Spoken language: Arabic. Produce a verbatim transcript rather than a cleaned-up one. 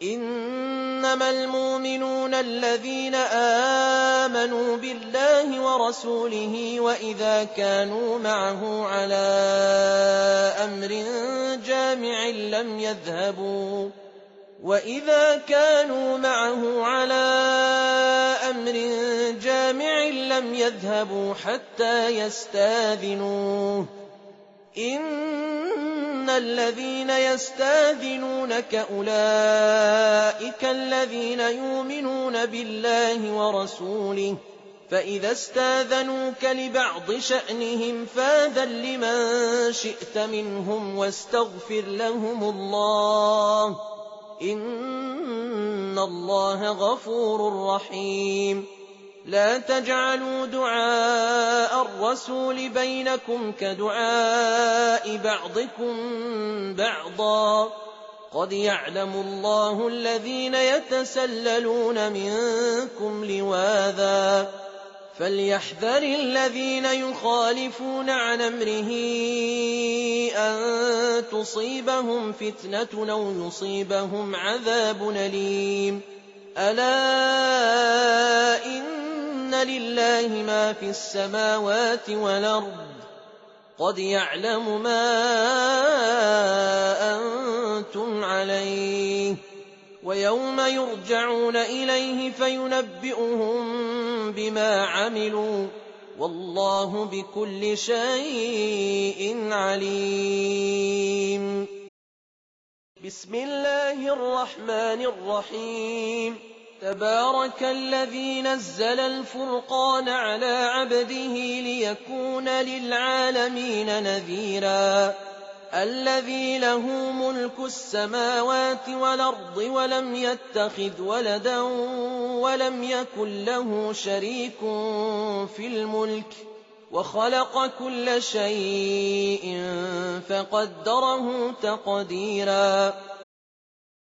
إنما المؤمنون الذين آمنوا بالله ورسوله وإذا كانوا معه على أمر جامع لم يذهبوا وإذا كانوا معه على أمر جامع لم يذهبوا حتى يستاذنوه إن الذين يستاذنونك أولئك الذين يؤمنون بالله ورسوله فإذا استاذنوك لبعض شأنهم فاذن لمن شئت منهم واستغفر لهم الله إن الله غفور رحيم لا تجعلوا دعاء الرسول بينكم كدعاء بعضكم بعضا قد يعلم الله الذين يتسللون منكم لواذا فليحذر الذين يخالفون عن أمره أن تصيبهم فتنة أو يصيبهم عذاب أليم ألا إن لله ما في السماوات والأرض قد يعلم ما أنتم عليه ويوم يرجعون إليه فينبئهم بما عملوا والله بكل شيء عليم. بسم الله الرحمن الرحيم. تبارك الذي نزل الفرقان على عبده ليكون للعالمين نذيرا الذي له ملك السماوات والأرض ولم يتخذ ولدا ولم يكن له شريك في الملك وخلق كل شيء فقدره تقديرا